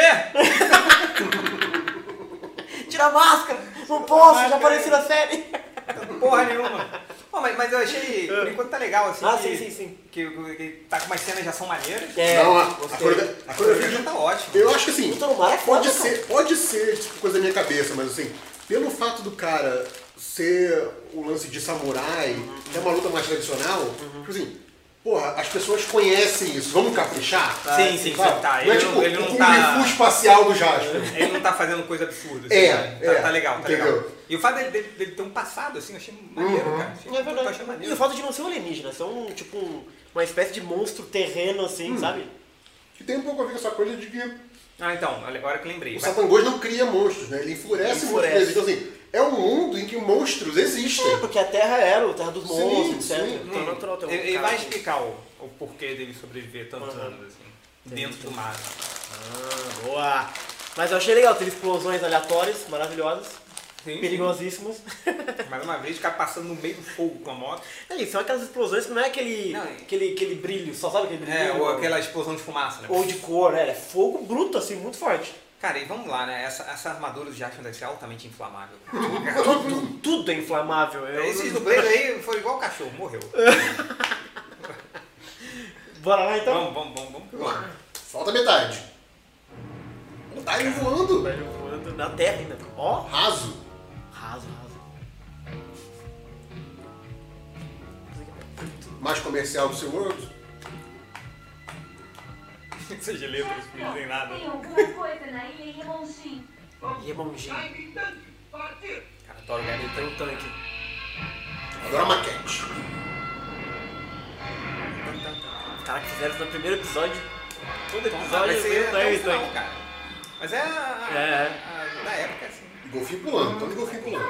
Tira a máscara! Não posso, já apareci na série. Porra nenhuma. Pô, mas, mas eu achei, por enquanto tá legal, assim. Ah, que, sim, sim, sim. Que, que tá com umas cenas de ação maneiras. É, Não, a, a, gostei. coreografia- a A coreografia coreografia tá ótima. Eu acho que assim, Luta no mar é foda, pode cara. ser, pode ser tipo, coisa da minha cabeça, mas assim, pelo fato do cara ser o lance de samurai, que é uma luta mais tradicional, tipo assim, porra, as pessoas conhecem isso, vamos caprichar? Sim, sim, Sabe? sim, tá. Não é Ele tipo não- ele o não Kung tá- Fu espacial do Jasper. Ele não tá fazendo coisa absurda. assim, É, né? é, Tá, tá legal, tá entendeu? legal. E o fato dele, dele- dele ter um passado, assim, eu achei maneiro, Uhum. cara. Achei, É eu verdade. achei E maneiro. o fato de não ser um alienígena, ser um, tipo, um- uma espécie de monstro terreno, assim, Hum. sabe? Que tem um pouco a ver com essa coisa de que Ah, então, agora que eu lembrei. o Vai- Satangos não cria monstros, né? Ele enfurece, Enfurece. monstros. Então assim, é um mundo em que monstros existem. É, porque a Terra era o Terra dos Sim, monstros, etcétera. sim. Então é natural ter um Ele, ele cara vai que- explicar o, o porquê dele sobreviver tantos Uhum. anos, assim, dentro do mar. Ah, boa! Mas eu achei legal, teve explosões aleatórias, maravilhosas, Sim, perigosíssimas. sim. Mais uma vez, ficar passando no meio do fogo com a moto. É isso, são aquelas explosões que não é aquele, Não, é- aquele, aquele brilho, só sabe aquele brilho? É, ou aquela explosão de fumaça, né? Ou de cor, é, é fogo bruto, assim, muito forte. Cara, e vamos lá, né? Essa, essa armadura do Jackson deve ser altamente inflamável. Tudo, tudo é inflamável. Eu- Esses dublês aí foram igual o cachorro, morreu. Bora lá então? Vamos, vamos, vamos, vamos que vamos. Falta metade. O Dailon voando. Velho voando na terra ainda. Ó, Raso. raso, raso. Mais comercial do seu World. Essas letras não dizem nada. Tem alguma coisa na ilha Yemonjin. E é bonzinho. Cara, adoro o Ele tem um tanque. Agora a maquete. Os caras que fizeram isso no primeiro episódio. Todo Então, episódio vai ser tem até o um final, tanque. cara. Mas é a, a, É. a- da época, assim. Golfinho pulando, todo golfinho pulando.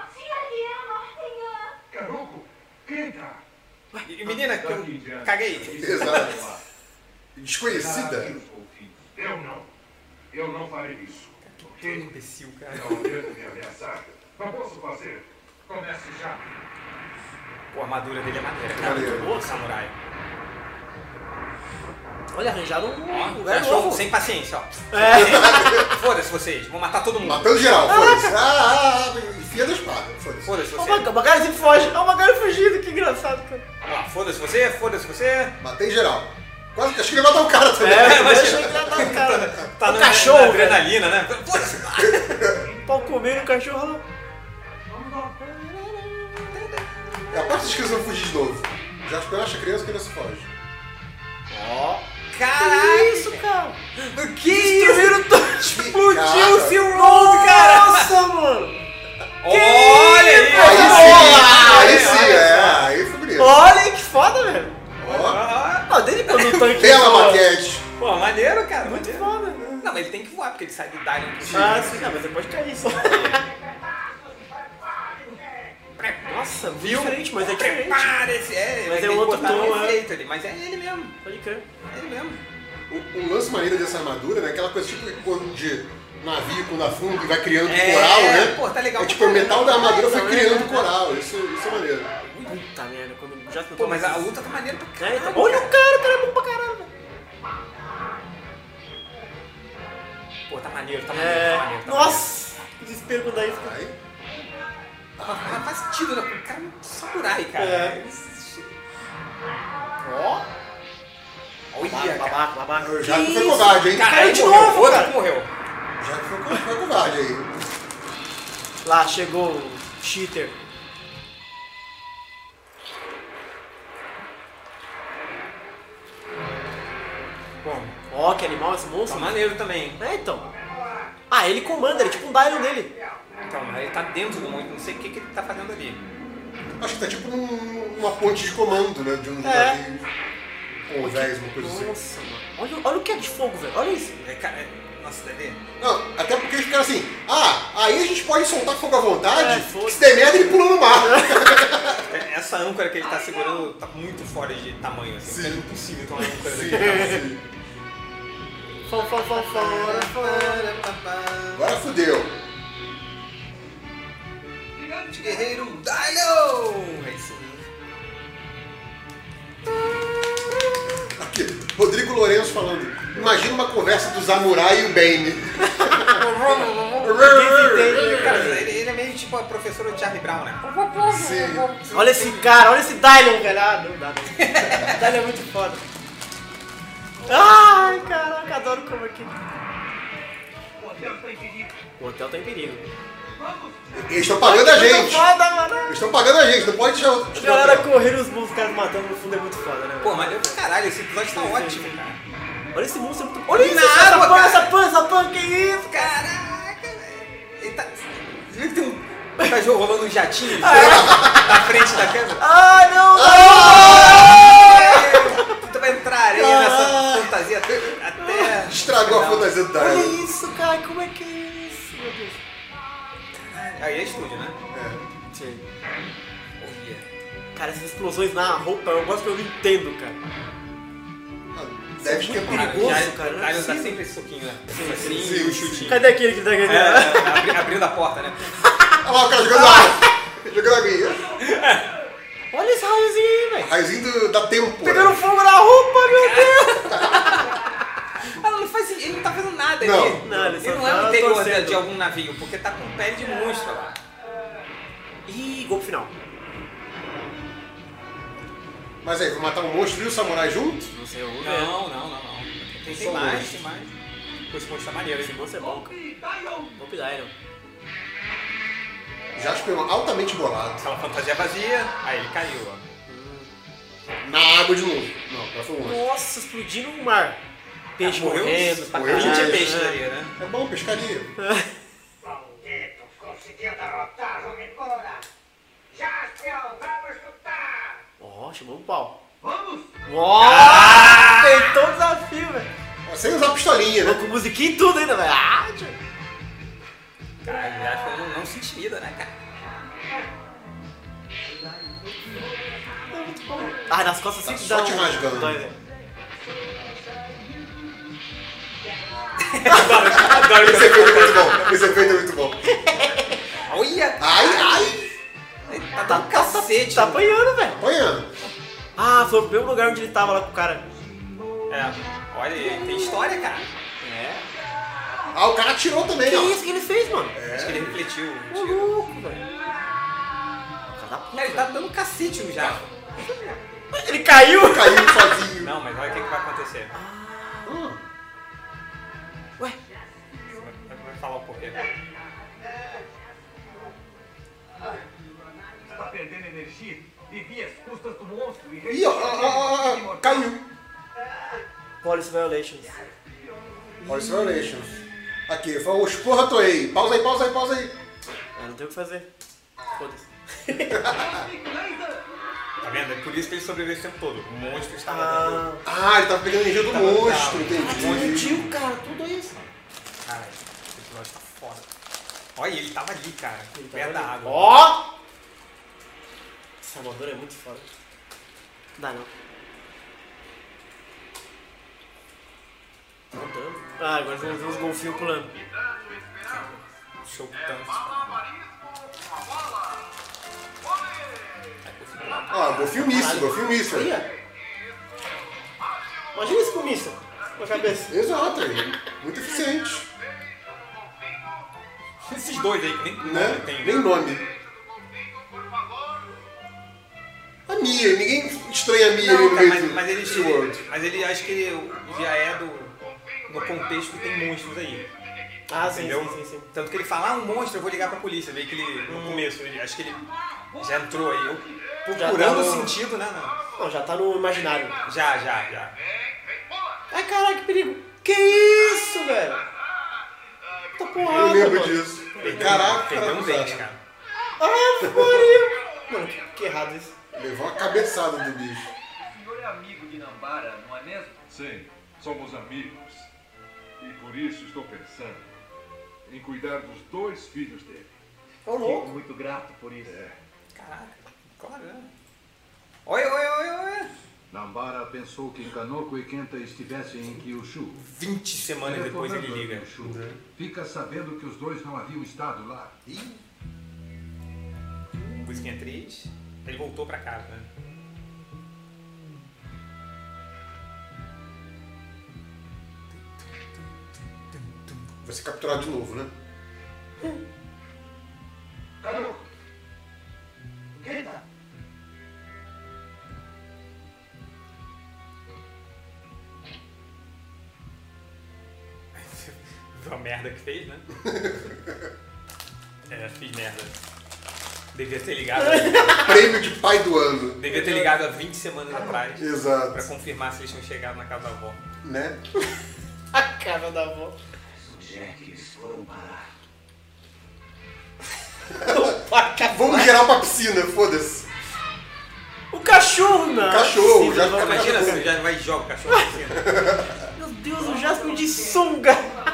Garoto, entra. E, menina, que eu caguei. Exato. Desconhecida. Aqui os golfinhos. Eu não. Eu não farei isso. Que Ok? imbecil, cara. Não devo me ameaçar. Não posso fazer. Comece já. Pô, a armadura dele é maneira, cara. Maneiro. Boa, samurai. Olha, arranjaram um Ó, lugar cachorro novo. sem paciência, ó. É. Foda-se vocês, vou matar todo mundo. Matando geral, foda-se. Ah, ah, ah, enfia da espada, foda-se. Foda-se O você. Maga- o Magari sempre foge. Ó, o Magari fugindo, que engraçado, cara. Ó, foda-se você, foda-se você. Matei geral. Quase que acho que ele vai matar o cara também. É, mas- deixa ele matar o cara. Tá O na, cachorro, na velho. adrenalina, né? Foda-se. Pau comendo o cachorro lá. É a parte que eles vão fugir de novo. Já espera a criança que ainda se foge. Ó. Caralho. Isso, cara. O que isso? Explodiu Cara. o Seal Road, cara. Nossa, mano. Olha aí. Aí sim, aí olha, sim, olha é. só. Aí foi bonito. Olha que foda, velho. Ó, Ah, Ah, desde quando o tanque bela voa. maquete. Pô, maneiro, cara. Muito maneiro. foda, né? Não, mas ele tem que voar, porque ele sai do Dylan. Ah, sim, não, mas você pode cair só. Nossa, Viu? diferente, mas é diferente. Prepare-se. É, Mas tem é que outro botar tom, um é. efeito ali. Mas é ele mesmo. Pode crer. É ele mesmo. Um, um lance maneiro dessa armadura, né? Aquela coisa tipo quando de navio, quando afunda e vai criando É, coral, né? pô, tá legal É pra tipo, o metal da armadura foi Tá criando vendo? coral. Isso, isso é maneiro. Puta merda, quando já Pô, mas a luta tá maneira pra É, caralho. então, olha o cara, o cara é bom pra caralho, velho. Pô, tá maneiro, tá maneiro, É. tá maneiro. Tá Nossa, que desespero quando dá isso. cara. Aí, maneiro. Mas faz sentido, né? O cara é um samurai, cara. É. Ó. Olha, Babaca, cara. babaca, babaca. o Jaco Que foi isso? covarde, hein? Cara, Caiu aí de morreu. novo, Outro cara. que morreu. Jaco foi, co- foi covarde aí. Lá chegou o cheater. Bom, Ó, que animal esse tá monstro. maneiro também. É, então. Ah, ele comanda, ele é tipo um Dylion dele. Então, mas ele tá dentro do monte, não sei o que, que ele tá fazendo ali. Acho que tá tipo num- numa ponte de comando, né? De um É. navio convés, uma coisa assim. Nossa, mano. Olha, olha o que é de fogo, velho. Olha isso. É, cara, é- nossa, deve ver. Não, até porque eles ficaram assim, ah, aí a gente pode soltar fogo à vontade, É, foda-se. se der merda ele pula no mar. É, essa âncora que ele tá segurando tá muito fora de tamanho, assim. É impossível ter uma âncora Sim, daquele sim. Fora, fora, fora, fora, fora. Agora fudeu. Gigante guerreiro Dylion! É isso mesmo. Aqui, Rodrigo Lourenço falando, imagina uma conversa do Samurai e o Bane. Cara, ele, ele é meio tipo a professora de Charlie Brown, né? Sim. Olha esse cara, olha esse Dylion, velho. Ah, não dá, não. Dylion é muito foda. Ai, caraca, adoro como aqui. O hotel tá em perigo. Eles estão pagando a Muito gente. foda, mano. Eles estão pagando a gente, não pode deixar o. A galera correndo, os monstros, caras matando no fundo é muito foda, né? Pô, mas eu caralho, esse episódio tá ótimo, cara. Olha esse monstro, é muito... Olha isso, Na essa água, pan, cara. essa pan, essa pan, que isso? Caraca, velho. Ele tá. Você viu que tem um. Tá rolando um jatinho na frente da câmera? Ai, não, não! Tu vai entrar areia nessa fantasia até. Estragou a final. fantasia do Olha Dylan. isso, cara, como é que é isso, meu Deus? Aí é estúdio, né? Sim. Olha. Cara, essas explosões na roupa, eu gosto que eu não entendo, cara. Deve ter perigoso, já- cara, não é Aí dá possível. sempre esse soquinho, né? Sim, Assim, sim, e o sim. chutinho. Cadê aquele que tá ganhando? É, é, abri- abrindo a porta, né? Olha lá o cara jogando água. Jogando aguinha. Olha esse raiozinho aí, velho. Raizinho do- da tempo. Pegando fogo na roupa, meu Deus. Ah, não faz sentido, ele não tá fazendo nada Não. ali. Não, ele só não é tá o interior de, torcendo. de algum navio, porque tá com pele de monstro lá. Ih, golpe final. Mas aí, vou matar um monstro e o samurai junto? Não sei, eu vou ver. Não, não, não, não. Tem, tem Só mais, dois. tem mais. Pô, esse monstro tá maneiro, Esse hein? monstro é bom, cara. Vou pedir, não. Jasper altamente bolado. Aquela fantasia vazia, aí ele caiu, ó. Na água de novo. Não, agora foi longe. Nossa, explodindo no mar. Peixe Ah, morreu? morrendo, pra Morreu A gente é caralho. peixe ali, né? É bom, pescaria. Maldito, conseguiu derrotar o Mibora! Jaspion, vamos lutar! Ó, chamou o pau. Vamos! Nossa, feitou o desafio, velho. Sem usar pistolinha, né? Com musiquinha e tudo ainda, velho. Ah, tio. Cara, já acho que não, não se intimida, né, cara? Ah, nas costas Tá sempre só dá te um- rasgando. dói, velho. Adoro Esse efeito é muito bom. Esse efeito é muito bom. Olha! Ai, ai. Ele tá dando cacete. Tá apanhando, velho. Apanhando. Ah, foi pro mesmo lugar onde ele tava lá com o cara. É, olha aí, tem história, cara. É. Ah, o cara atirou também, Que ó. isso que ele fez, mano? Acho que ele refletiu. o Ô, tiro. louco, velho. Cara da puta, Cara, ele tá dando cacete no Jasper. velho. Ele caiu? Caiu sozinho. Não, mas olha o que, que vai acontecer. Hum. Ué, Vai, vai falar o porquê. Está perdendo energia e vi as custas do monstro e Ih, ó, ó, ó, ó, ó, caiu. Policy Violations. Police Violations. Aqui, foi o esporra Toei. Pausa aí, pausa aí, pausa aí. Ah, não tem o que fazer. Foda-se. Tá vendo? É por isso que ele sobreviveu esse tempo todo. O monstro estava dando. Ah, Ah, ele tava pegando energia do Tava- monstro, tava. entendi. tio, cara, tudo isso. Caralho, esse episódio tá foda. Olha, ele tava ali, cara. Ele perto tava da ali. água. Ó! Essa armadura é muito foda. Dá não. Não dano. Ah, agora vamos ver os golfinhos pulando. Show tanto. Ó, golfinho míssil, golfinho míssil. Aí, ó. Imagina isso com missa. Com a cabeça. Exato, aí. Muito eficiente. Esses dois aí que nem Né? nome tem. Nem nome. A Mia, ninguém estranha a Mia ali Não, no cara, meio mas, do mas ele, SeaWorld. ele, mas ele acho que ele já é do, no contexto que tem monstros aí. Ah, sim, Entendeu? sim, sim, sim. Tanto que ele fala, ah, um monstro, eu vou ligar pra polícia. Meio que ele, no começo, ele, acho que ele já entrou aí. Eu, Já procurando tá no- sentido, né? Não. Não, já tá no imaginário. Já, já, já. Ai, caralho, que perigo. Que isso, velho? Tá porrada, Eu lembro mano. disso. Perdeu, Caraca, perdeu um cara. dente, cara. Ah, pariu. Mano, que, que errado isso. Levou uma cabeçada do bicho. O senhor é amigo de Nambara, não é mesmo? Sim, somos amigos. E por isso estou pensando em cuidar dos dois filhos dele. Ô, louco. muito grato por isso. Caraca, claro, né? Oi, oi, oi, oi. Nambara pensou que Kanoko e Kenta estivessem em Kyushu. vinte semanas depois ele Retornando a liga. Kyushu, fica sabendo que os dois não haviam estado lá. Musiquinha triste. Ele voltou pra casa, né? Vai ser capturado de novo, né? Kanoko! Kenta! Viu a merda que fez, né? É, fiz merda. Devia ter ligado. Prêmio de pai do ano. Devia ter ligado há vinte semanas atrás. Pra Exato. confirmar se eles tinham chegado na casa da avó. Né? A cara da avó. Onde é que eles foram parar? Vamos gerar uma piscina, foda-se. O cachorro, não. Cachorro, Sim, já- não, Imagina cachorro. se já vai e joga o cachorro assim, né? Meu Deus, o Jasper de sunga.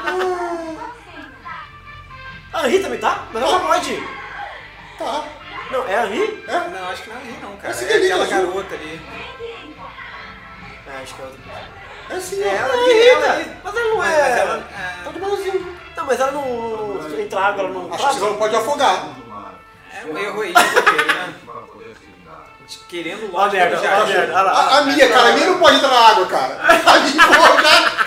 A Henri também tá? Mas ela pode. Tá. Não, é a Henri? Não, acho que não é ali não, cara. Essa É que ali, aquela azul. garota ali. Ah, acho que é outra. É sim, É ó. ela É a ali, Henri, ela tá? ali. Mas ela não Mas, é. mas ela... é, Tá de bonzinho. Não, mas ela não. não entra água, ela não. Acho que você não pode afogar. Do mar, é um erro aí do roteiro, né? para poder se lidar. Querendo Ó a logo merda, ó a merda. Olha lá. A, a Mia, cara, a Mia não pode entrar na água, cara. A Mia, porra,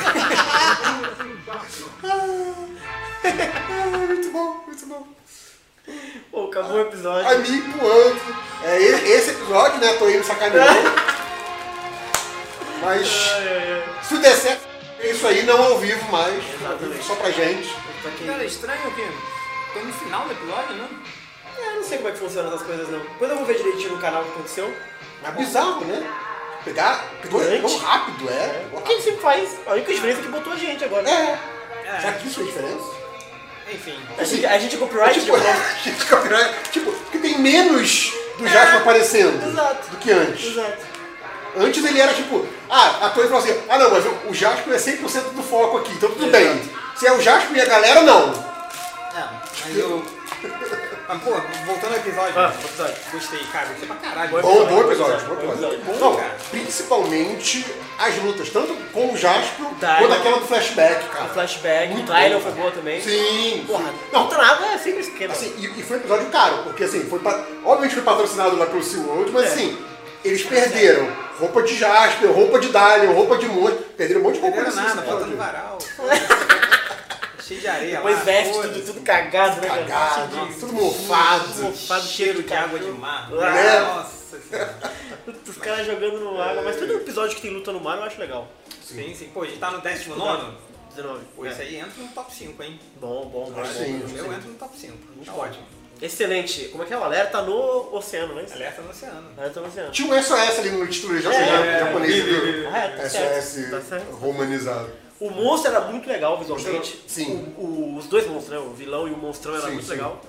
cara. Muito bom, muito bom. Pô, acabou o episódio. A Mia voando. É e- esse episódio, né? Tô indo sacaneando. Mas Ai, ai, ai. se der certo. É isso aí, não ao vivo mais. Exatamente. Só pra gente. Pra quem- Cara, é estranho que tô no final do episódio, né? É, não sei como é que funcionam essas coisas não. Depois eu vou ver direitinho no canal o que aconteceu. É bizarro, né? Pegar. Pegou Grande. tão rápido, é. O que ele sempre faz? A única diferença é que botou a gente agora. É. É. Será que isso faz diferença? Enfim. A gente, a gente é copyright Tipo, de gente, copyright, tipo, porque tem menos do Jasper aparecendo Exato. do que antes. Exato. Antes ele era tipo, ah, a Toei falou assim, ah não, mas o, o Jasper é cem por cento do foco aqui, então tudo bem. Se é o Jasper e a galera, não. É, mas eu. Mas, pô, voltando ao episódio, Ah, né? episódio. Gostei, cara, gostei pra caralho. Bom Bom, bom episódio, episódio, bom bom episódio. episódio. Não, cara. principalmente as lutas, tanto com o Jasper Dylan. quanto aquela do flashback, O cara. flashback, o Muito Dylan bom, foi cara. boa também. Sim. Porra, sim. não Não, tá nada, é sempre esquema. assim, e, e foi um episódio caro, porque assim, foi pa- obviamente foi patrocinado lá pelo SeaWorld, mas É. assim, eles perderam roupa de Jasper, roupa de Dylan, roupa de monstro, perderam um monte de roupa Não nesse nada, episódio. faltando varal. Cheio de areia Depois lá. veste foda-se. tudo, tudo cagado, né? cara? Cagado, Nossa, tudo mofado. mofado, Cheiro de cagado. água de mar. É. Nossa senhora. Os caras jogando no água, mas todo episódio que tem luta no mar eu acho legal. Sim, sim. Pô, a gente tá no décimo nono. dezenove. Pô, É. esse aí entra no top cinco, hein? Bom, bom, bom. Ah, bom. sim. O meu entra no top cinco. Tá ótimo. Excelente. Como é que é? O alerta no oceano, não é isso? Alerta no oceano. Alerta no oceano. Tinha um S O S ali no título já, É, japonês, é, viu? Ah, é, tá S O certo. S Tá certo. romanizado. O monstro era muito legal visualmente. Sim. O- o- os dois monstros, né? O vilão e o monstrão era Sim, muito sim. legal.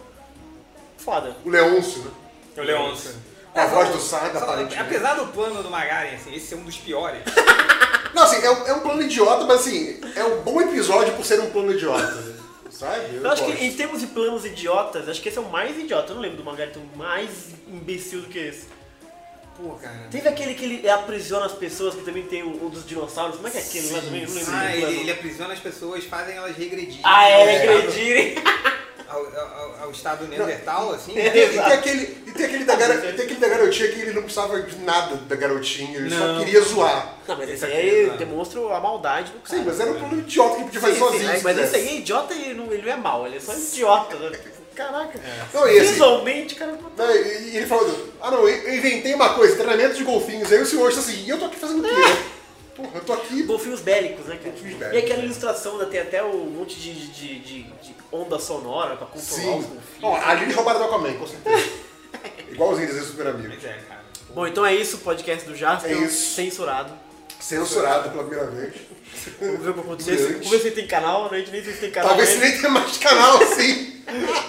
Foda. O Leôncio, né? O Leôncio. Com a voz do Saga, Só- aparentemente. Apesar do plano do Magaren, assim, esse é um dos piores. Não, assim, é um, é um plano idiota, mas assim, é um bom episódio por ser um plano idiota. Sabe? Eu acho gosto. que em termos de planos idiotas, acho que esse é o mais idiota. Eu não lembro do mangá tão mais imbecil do que esse. Pô, cara. Teve aquele que ele aprisiona as pessoas, que também tem o, o dos dinossauros. Como é que é aquele lá também? Eu não lembro. Ah, do ele, plano. ele aprisiona as pessoas, fazem elas regredirem. Ah, é, ao estado- regredirem. Ao, ao, ao estado neandertal, assim. E né? tem, e tem aquele, e tem aquele, da gara, e tem aquele da garotinha que ele não precisava de nada da garotinha, ele só Não. queria zoar. Não, mas esse Esse aí aqui, demonstra a maldade do cara. Sim, mas era um plano idiota que ele podia fazer Sim, sozinho. sim, se mas esse quisesse. aí é idiota e não, ele não é mau, ele é só idiota, né? Caraca. Não, e assim- Visualmente, cara. Não, e, e ele falou, ah não, eu inventei uma coisa, treinamento de golfinhos. Aí o senhor está assim, e eu tô aqui fazendo o quê? né? Porra, eu tô aqui. Golfinhos bélicos, né, cara? Golfinhos E bélicos, aquela né? ilustração, né, tem até um monte de, de, de, de onda sonora pra controlar os Sim. golfinhos. Ó, ali eles roubaram do Aquaman, com certeza. Igualzinho eles Super Amigos. Pois é, cara. Bom, então é isso, o podcast do Jasper, É isso. censurado. Censurado pela primeira vez. Vamos ver o que aconteceu. Durante. Vamos ver se tem canal, né? A gente nem sei se tem canal. Talvez se ainda. nem tenha mais canal assim.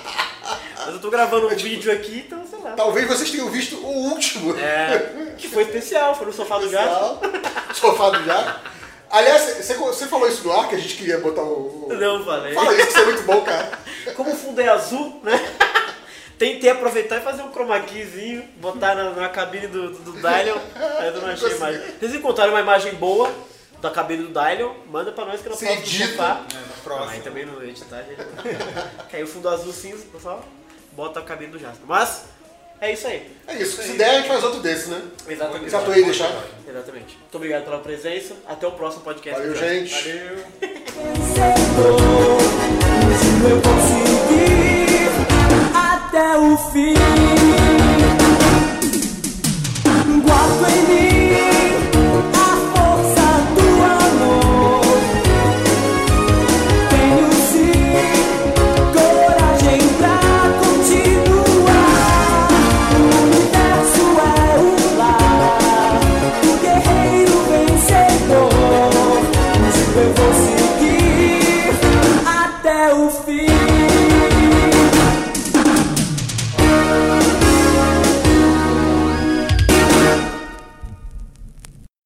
Mas eu tô gravando um vídeo aqui, então sei lá. Talvez vocês tenham visto o último. É, que foi especial, foi no sofá do Jasper. Especial. Sofá do já. Aliás, você, você falou isso no ar, que a gente queria botar o... o- Não falei. Fala isso, que isso é muito bom, cara. Como o fundo é azul, né? Tentei aproveitar e fazer um chroma keyzinho, botar na, na cabine do, do, do Dylion, aí eu não achei Consegui. imagem. Se vocês encontrarem uma imagem boa da cabine do Dylion, manda pra nós que eu Você posso edita. sofá. É, no Não, próximo. aí também não editar, gente. Caiu o fundo azul cinza, pessoal. Bota a cabine do Jasper. Mas, é isso aí. É isso, se der a gente faz outro desse, né? Exatamente. Se a Toei deixar. Exatamente. Muito obrigado pela presença. Até o próximo podcast. Valeu, do Jasper. gente. Valeu. Senhor, hoje eu posso